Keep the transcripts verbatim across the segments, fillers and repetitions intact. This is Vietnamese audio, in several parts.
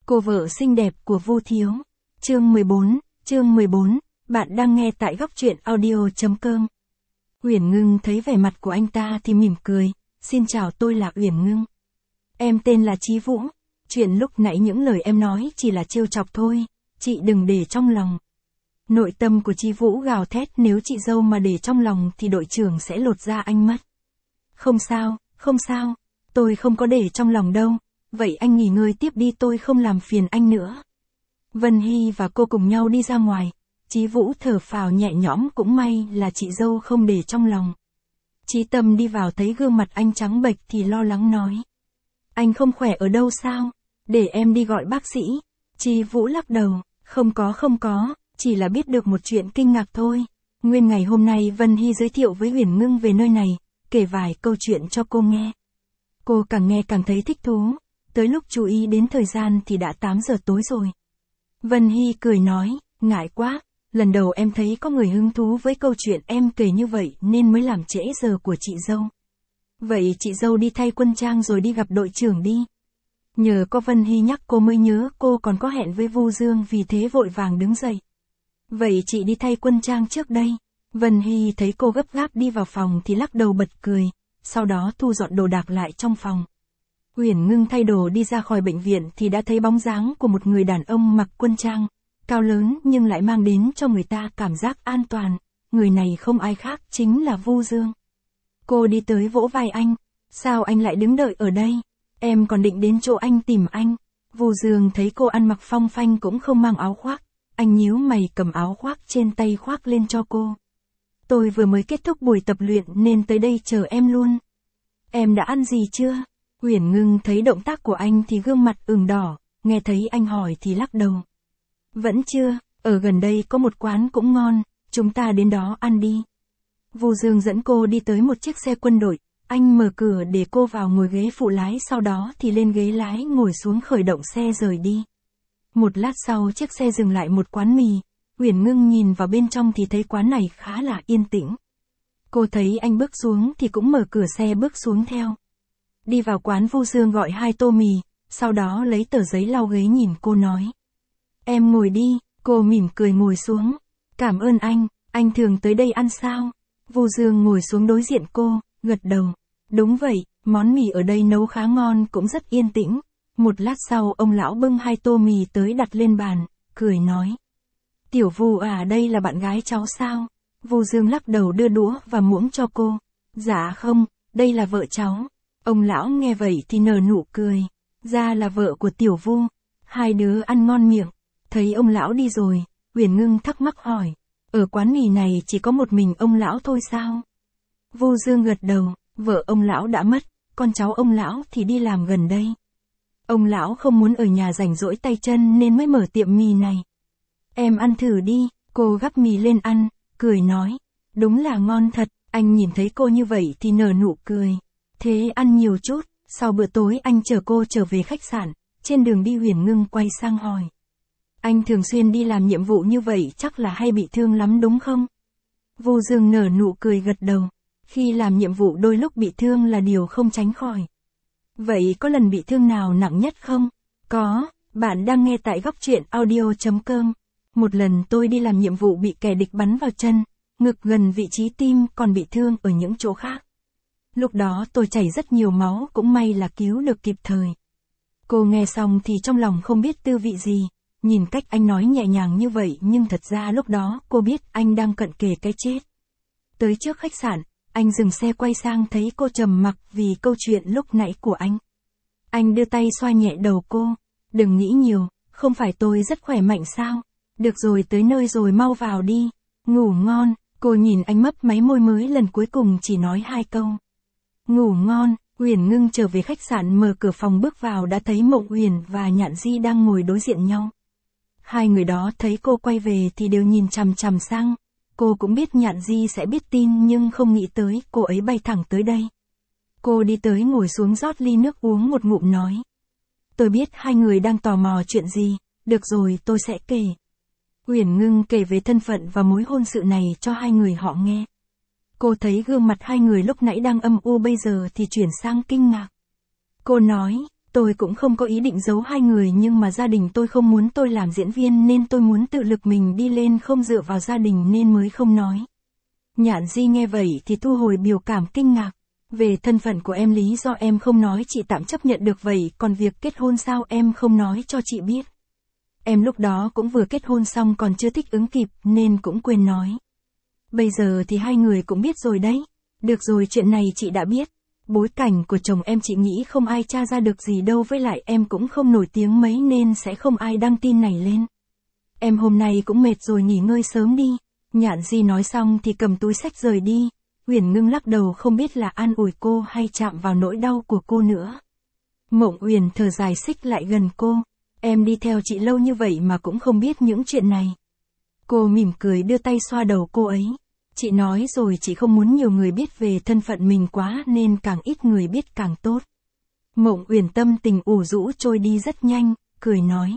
Cô vợ xinh đẹp của Vu Thiếu. Chương mười bốn, chương mười bốn, bạn đang nghe tại góc truyện audio.com. Uyển Ngưng thấy vẻ mặt của anh ta thì mỉm cười, xin chào, tôi là Uyển Ngưng. Em tên là Chí Vũ, chuyện lúc nãy những lời em nói chỉ là trêu chọc thôi, chị đừng để trong lòng. Nội tâm của Chí Vũ gào thét, nếu chị dâu mà để trong lòng thì đội trưởng sẽ lột da anh mất. Không sao, không sao, tôi không có để trong lòng đâu, vậy anh nghỉ ngơi tiếp đi, tôi không làm phiền anh nữa. Vân Hy và cô cùng nhau đi ra ngoài, Chí Vũ thở phào nhẹ nhõm, cũng may là chị dâu không để trong lòng. Chí Tâm đi vào thấy gương mặt anh trắng bệch thì lo lắng nói. Anh không khỏe ở đâu sao? Để em đi gọi bác sĩ. Chí Vũ lắc đầu, không có không có, chỉ là biết được một chuyện kinh ngạc thôi. Nguyên ngày hôm nay Vân Hy giới thiệu với Uyển Ngưng về nơi này, kể vài câu chuyện cho cô nghe. Cô càng nghe càng thấy thích thú, tới lúc chú ý đến thời gian thì đã tám giờ tối rồi. Vân Hy cười nói, ngại quá, lần đầu em thấy có người hứng thú với câu chuyện em kể như vậy nên mới làm trễ giờ của chị dâu. Vậy chị dâu đi thay quân trang rồi đi gặp đội trưởng đi. Nhờ có Vân Hy nhắc cô mới nhớ cô còn có hẹn với Vu Dương, vì thế vội vàng đứng dậy. Vậy chị đi thay quân trang trước đây. Vân Hy thấy cô gấp gáp đi vào phòng thì lắc đầu bật cười, sau đó thu dọn đồ đạc lại trong phòng. Uyển Ngưng thay đồ đi ra khỏi bệnh viện thì đã thấy bóng dáng của một người đàn ông mặc quân trang, cao lớn nhưng lại mang đến cho người ta cảm giác an toàn, người này không ai khác chính là Vu Dương. Cô đi tới vỗ vai anh, sao anh lại đứng đợi ở đây, em còn định đến chỗ anh tìm anh. Vu Dương thấy cô ăn mặc phong phanh cũng không mang áo khoác, anh nhíu mày cầm áo khoác trên tay khoác lên cho cô. Tôi vừa mới kết thúc buổi tập luyện nên tới đây chờ em luôn. Em đã ăn gì chưa? Uyển Ngưng thấy động tác của anh thì gương mặt ửng đỏ, nghe thấy anh hỏi thì lắc đầu. Vẫn chưa, ở gần đây có một quán cũng ngon, chúng ta đến đó ăn đi. Vu Dương dẫn cô đi tới một chiếc xe quân đội, anh mở cửa để cô vào ngồi ghế phụ lái, sau đó thì lên ghế lái ngồi xuống khởi động xe rời đi. Một lát sau chiếc xe dừng lại một quán mì, Uyển Ngưng nhìn vào bên trong thì thấy quán này khá là yên tĩnh. Cô thấy anh bước xuống thì cũng mở cửa xe bước xuống theo. Đi vào quán, Vu Dương gọi hai tô mì, sau đó lấy tờ giấy lau ghế nhìn cô nói. Em ngồi đi, cô mỉm cười ngồi xuống. Cảm ơn anh, anh thường tới đây ăn sao? Vu Dương ngồi xuống đối diện cô, gật đầu. Đúng vậy, món mì ở đây nấu khá ngon, cũng rất yên tĩnh. Một lát sau ông lão bưng hai tô mì tới đặt lên bàn, cười nói. Tiểu Vu à, đây là bạn gái cháu sao? Vu Dương lắc đầu đưa đũa và muỗng cho cô. Dạ không, đây là vợ cháu. Ông lão nghe vậy thì nở nụ cười. Ra là vợ của Tiểu Vu. Hai đứa ăn ngon miệng. Thấy ông lão đi rồi, Uyển Ngưng thắc mắc hỏi. Ở quán mì này chỉ có một mình ông lão thôi sao? Vu Dương gật đầu, vợ ông lão đã mất, con cháu ông lão thì đi làm gần đây. Ông lão không muốn ở nhà rảnh rỗi tay chân nên mới mở tiệm mì này. Em ăn thử đi, cô gắp mì lên ăn, cười nói. Đúng là ngon thật, anh nhìn thấy cô như vậy thì nở nụ cười. Thế ăn nhiều chút, sau bữa tối anh chở cô trở về khách sạn, trên đường đi Uyển Ngưng quay sang hỏi. Anh thường xuyên đi làm nhiệm vụ như vậy chắc là hay bị thương lắm đúng không? Vu Dương nở nụ cười gật đầu. Khi làm nhiệm vụ đôi lúc bị thương là điều không tránh khỏi. Vậy có lần bị thương nào nặng nhất không? Có, bạn đang nghe tại góc truyện audio.com. Một lần tôi đi làm nhiệm vụ bị kẻ địch bắn vào chân, ngực gần vị trí tim, còn bị thương ở những chỗ khác. Lúc đó tôi chảy rất nhiều máu, cũng may là cứu được kịp thời. Cô nghe xong thì trong lòng không biết tư vị gì, nhìn cách anh nói nhẹ nhàng như vậy nhưng thật ra lúc đó cô biết anh đang cận kề cái chết. Tới trước khách sạn, anh dừng xe quay sang thấy cô trầm mặc vì câu chuyện lúc nãy của anh. Anh đưa tay xoa nhẹ đầu cô. Đừng nghĩ nhiều, không phải tôi rất khỏe mạnh sao? Được rồi, tới nơi rồi, mau vào đi. Ngủ ngon. Cô nhìn anh mấp máy môi, mới lần cuối cùng chỉ nói hai câu. Ngủ ngon. Uyển Ngưng trở về khách sạn, mở cửa phòng bước vào đã thấy Mộng Uyển và Nhạn Di đang ngồi đối diện nhau. Hai người đó thấy cô quay về thì đều nhìn chằm chằm sang. Cô cũng biết Nhạn Di sẽ biết tin nhưng không nghĩ tới cô ấy bay thẳng tới đây. Cô đi tới ngồi xuống rót ly nước uống một ngụm nói. Tôi biết hai người đang tò mò chuyện gì, được rồi tôi sẽ kể. Uyển Ngưng kể về thân phận và mối hôn sự này cho hai người họ nghe. Cô thấy gương mặt hai người lúc nãy đang âm u bây giờ thì chuyển sang kinh ngạc. Cô nói, Tôi cũng không có ý định giấu hai người nhưng mà gia đình tôi không muốn tôi làm diễn viên nên tôi muốn tự lực mình đi lên không dựa vào gia đình nên mới không nói. Nhạn Di nghe vậy thì thu hồi biểu cảm kinh ngạc. Về thân phận của em lý do em không nói chị tạm chấp nhận được vậy, còn việc kết hôn sao em không nói cho chị biết. Em lúc đó cũng vừa kết hôn xong còn chưa thích ứng kịp nên cũng quên nói. Bây giờ thì hai người cũng biết rồi đấy. Được rồi, chuyện này chị đã biết. Bối cảnh của chồng em chị nghĩ không ai tra ra được gì đâu, với lại em cũng không nổi tiếng mấy nên sẽ không ai đăng tin này lên. Em hôm nay cũng mệt rồi, nghỉ ngơi sớm đi. Nhạn Di nói xong thì cầm túi xách rời đi. Uyển Ngưng lắc đầu không biết là an ủi cô hay chạm vào nỗi đau của cô nữa. Mộng Uyển thở dài xích lại gần cô. Em đi theo chị lâu như vậy mà cũng không biết những chuyện này. Cô mỉm cười đưa tay xoa đầu cô ấy. Chị nói rồi, chị không muốn nhiều người biết về thân phận mình quá nên càng ít người biết càng tốt. Mộng Uyển tâm tình ủ rũ trôi đi rất nhanh, cười nói.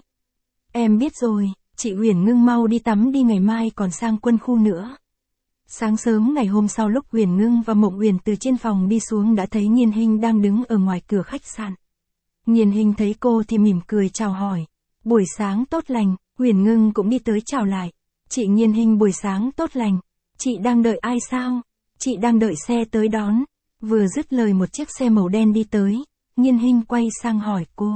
Em biết rồi, chị Uyển Ngưng mau đi tắm đi, ngày mai còn sang quân khu nữa. Sáng sớm ngày hôm sau lúc Uyển Ngưng và Mộng Uyển từ trên phòng đi xuống đã thấy Nghiên Hinh đang đứng ở ngoài cửa khách sạn. Nghiên Hinh thấy cô thì mỉm cười chào hỏi. Buổi sáng tốt lành, Uyển Ngưng cũng đi tới chào lại. Chị Nghiên Hinh buổi sáng tốt lành. Chị đang đợi ai sao? Chị đang đợi xe tới đón. Vừa dứt lời một chiếc xe màu đen đi tới. Nghiên Hinh quay sang hỏi cô.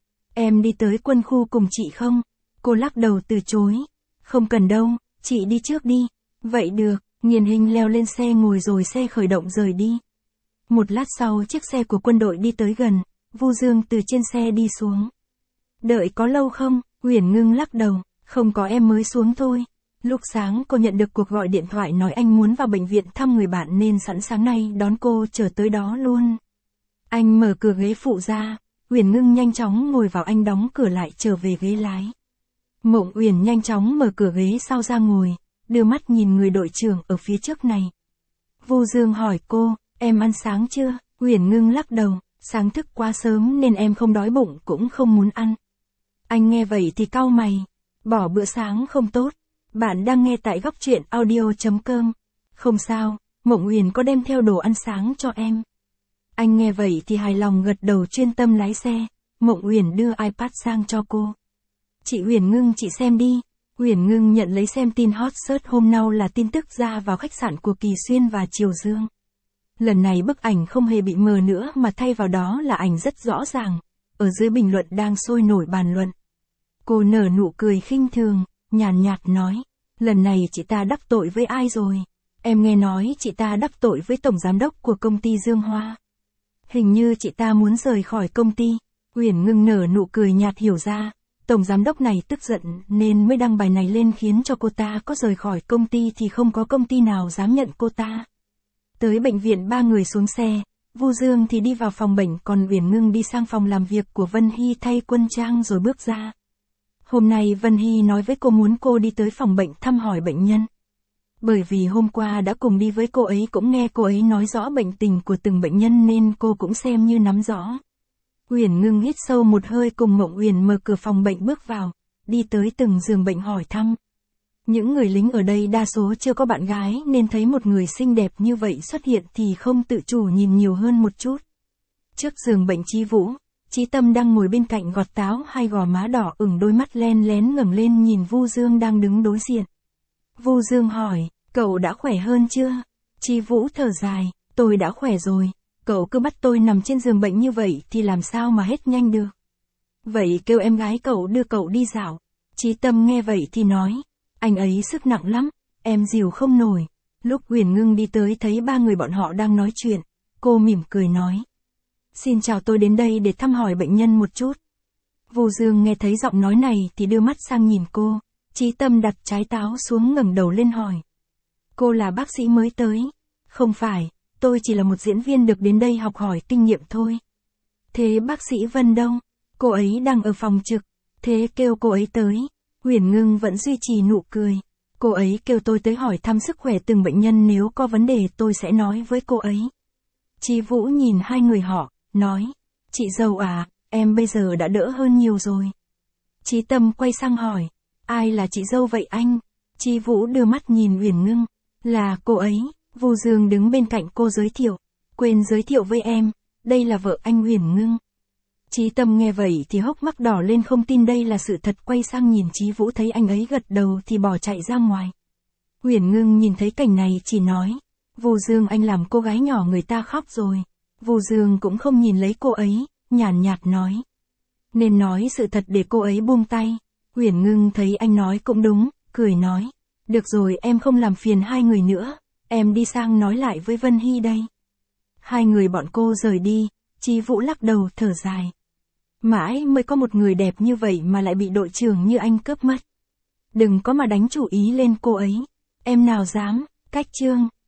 Em đi tới quân khu cùng chị không? Cô lắc đầu từ chối. Không cần đâu, chị đi trước đi. Vậy được, Nghiên Hinh leo lên xe ngồi rồi xe khởi động rời đi. Một lát sau chiếc xe của quân đội đi tới gần. Vu Dương từ trên xe đi xuống. Đợi có lâu không? Uyển Ngưng lắc đầu. Không có, em mới xuống thôi. Lúc sáng cô nhận được cuộc gọi điện thoại nói anh muốn vào bệnh viện thăm người bạn nên sẵn sáng nay đón cô trở tới đó luôn. Anh mở cửa ghế phụ ra. Uyển Ngưng nhanh chóng ngồi vào, anh đóng cửa lại trở về ghế lái. Mộng Uyển nhanh chóng mở cửa ghế sau ra ngồi, đưa mắt nhìn người đội trưởng ở phía trước này. Vu Dương hỏi cô, em ăn sáng chưa? Uyển Ngưng lắc đầu, sáng thức quá sớm nên em không đói bụng cũng không muốn ăn. Anh nghe vậy thì cau mày, bỏ bữa sáng không tốt. Bạn đang nghe tại góc truyện audio chấm com. Không sao, Mộng Uyển có đem theo đồ ăn sáng cho em. Anh nghe vậy thì hài lòng gật đầu, chuyên tâm lái xe. Mộng Uyển đưa iPad sang cho cô. Chị Uyển Ngưng, chị xem đi. Uyển Ngưng nhận lấy xem tin hot search hôm nào là tin tức ra vào khách sạn của Kỳ Xuyên và Triều Dương. Lần này bức ảnh không hề bị mờ nữa mà thay vào đó là ảnh rất rõ ràng. Ở dưới bình luận đang sôi nổi bàn luận. Cô nở nụ cười khinh thường, nhàn nhạt, nhạt nói. Lần này chị ta đắc tội với ai rồi? Em nghe nói chị ta đắc tội với tổng giám đốc của công ty Dương Hoa. Hình như chị ta muốn rời khỏi công ty. Uyển Ngưng nở nụ cười nhạt, hiểu ra. Tổng giám đốc này tức giận nên mới đăng bài này lên khiến cho cô ta có rời khỏi công ty thì không có công ty nào dám nhận cô ta. Tới bệnh viện ba người xuống xe. Vu Dương thì đi vào phòng bệnh, còn Uyển Ngưng đi sang phòng làm việc của Vân Hy thay quân trang rồi bước ra. Hôm nay Vân Hy nói với cô muốn cô đi tới phòng bệnh thăm hỏi bệnh nhân. Bởi vì hôm qua đã cùng đi với cô ấy, cũng nghe cô ấy nói rõ bệnh tình của từng bệnh nhân nên cô cũng xem như nắm rõ. Uyển Ngưng hít sâu một hơi cùng Mộng Uyển mở cửa phòng bệnh bước vào, đi tới từng giường bệnh hỏi thăm. Những người lính ở đây đa số chưa có bạn gái nên thấy một người xinh đẹp như vậy xuất hiện thì không tự chủ nhìn nhiều hơn một chút. Trước giường bệnh Chí Vũ, Chí Tâm đang ngồi bên cạnh gọt táo, hai gò má đỏ ửng, đôi mắt len lén ngẩng lên nhìn Vu Dương đang đứng đối diện. Vu Dương hỏi, cậu đã khỏe hơn chưa? Chí Vũ thở dài, tôi đã khỏe rồi, cậu cứ bắt tôi nằm trên giường bệnh như vậy thì làm sao mà hết nhanh được. Vậy kêu em gái cậu đưa cậu đi dạo. Chí Tâm nghe vậy thì nói, anh ấy sức nặng lắm, em dìu không nổi. Lúc Uyển Ngưng đi tới thấy ba người bọn họ đang nói chuyện, cô mỉm cười nói. Xin chào, tôi đến đây để thăm hỏi bệnh nhân một chút. Vu Dương nghe thấy giọng nói này thì đưa mắt sang nhìn cô. Chí Tâm đặt trái táo xuống ngẩng đầu lên hỏi. Cô là bác sĩ mới tới? Không phải, tôi chỉ là một diễn viên được đến đây học hỏi kinh nghiệm thôi. Thế bác sĩ Vân đâu? Cô ấy đang ở phòng trực. Thế kêu cô ấy tới. Uyển Ngưng vẫn duy trì nụ cười. Cô ấy kêu tôi tới hỏi thăm sức khỏe từng bệnh nhân, nếu có vấn đề tôi sẽ nói với cô ấy. Chí Vũ nhìn hai người họ, nói. Chị dâu à, em bây giờ đã đỡ hơn nhiều rồi. Chí Tâm quay sang hỏi. Ai là chị dâu vậy anh? Chí Vũ đưa mắt nhìn Uyển Ngưng. Là cô ấy. Vu Dương đứng bên cạnh cô giới thiệu. Quên giới thiệu với em, đây là vợ anh Uyển Ngưng. Chí Tâm nghe vậy thì hốc mắt đỏ lên không tin đây là sự thật, quay sang nhìn Chí Vũ thấy anh ấy gật đầu thì bỏ chạy ra ngoài. Uyển Ngưng nhìn thấy cảnh này chỉ nói, Vu Dương anh làm cô gái nhỏ người ta khóc rồi. Vu Dương cũng không nhìn lấy cô ấy, nhàn nhạt, nhạt nói. Nên nói sự thật để cô ấy buông tay. Uyển Ngưng thấy anh nói cũng đúng, cười nói. Được rồi em không làm phiền hai người nữa, em đi sang nói lại với Vân Hy đây. Hai người bọn cô rời đi, Chí Vũ lắc đầu thở dài. Mãi mới có một người đẹp như vậy mà lại bị đội trưởng như anh cướp mất. Đừng có mà đánh chủ ý lên cô ấy. Em nào dám, cách chương.